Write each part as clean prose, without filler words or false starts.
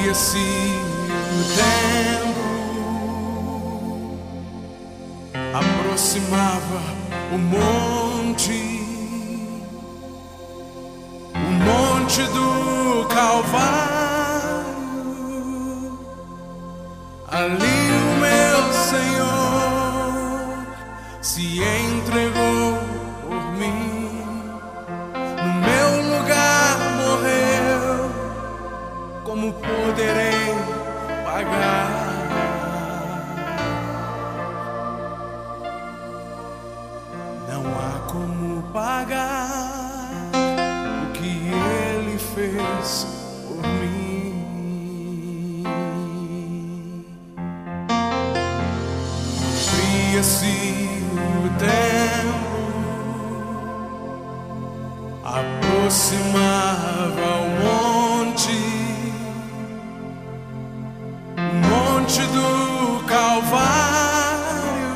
Cumpria-se o tempo, aproximava o monte do Calvário. Ali o meu Senhor se entregou por mim, no meu lugar morreu. Como poderei pagar? Não há como pagar o que Ele fez por mim. Cumpria-se o tempo, aproximava o monte do Calvário.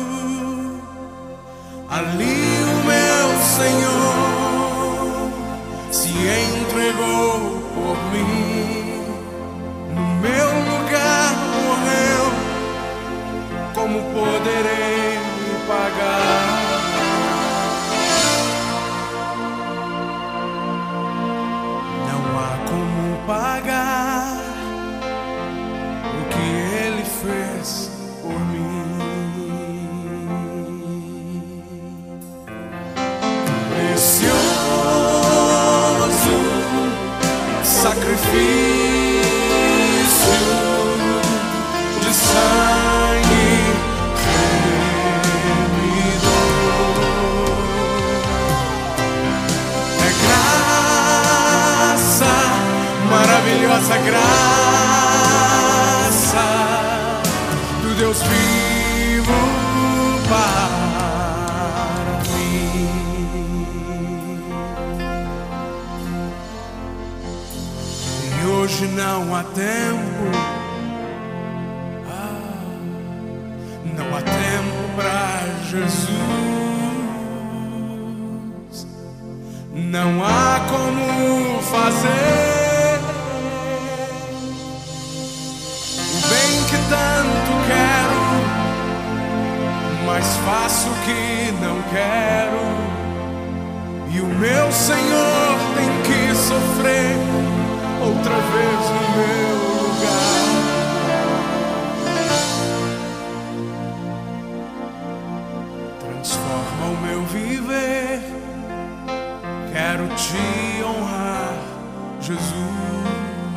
Ali o meu Senhor se entregou por mim, no meu lugar morreu. Como poderei pagar? Não há como pagar o que Ele fez por mim. Precioso sacrifício de sangue remidor. É graça, maravilhosa graça do Deus vivo para mim. E hoje não há tempo, não há tempo para Jesus. Não há como fazer o bem que tanto quero, mas faço o que não quero. E o meu Senhor tem que sofrer outra vez no meu lugar. Transforma o meu viver, quero te honrar, Jesus.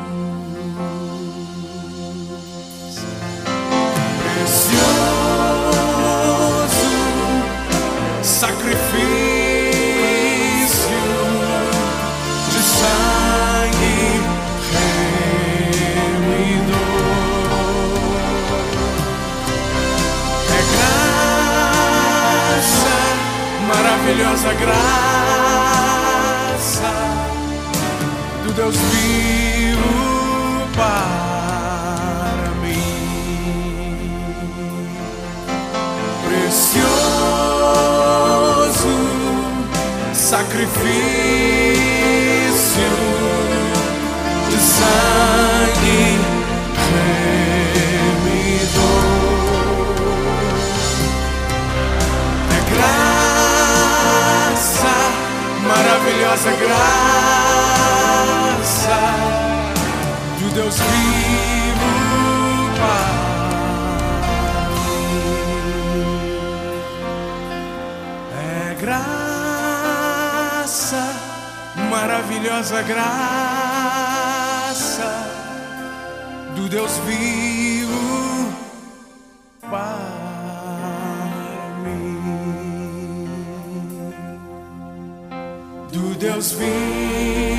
Precioso sacrifício de sangue remidor. É graça, maravilhosa graça do Deus vivo para mim. Precioso sacrifício de sangue remidor. É graça, maravilhosa graça do Deus vivo para mim. É graça, maravilhosa graça do Deus vivo para mim. Do Deus vivo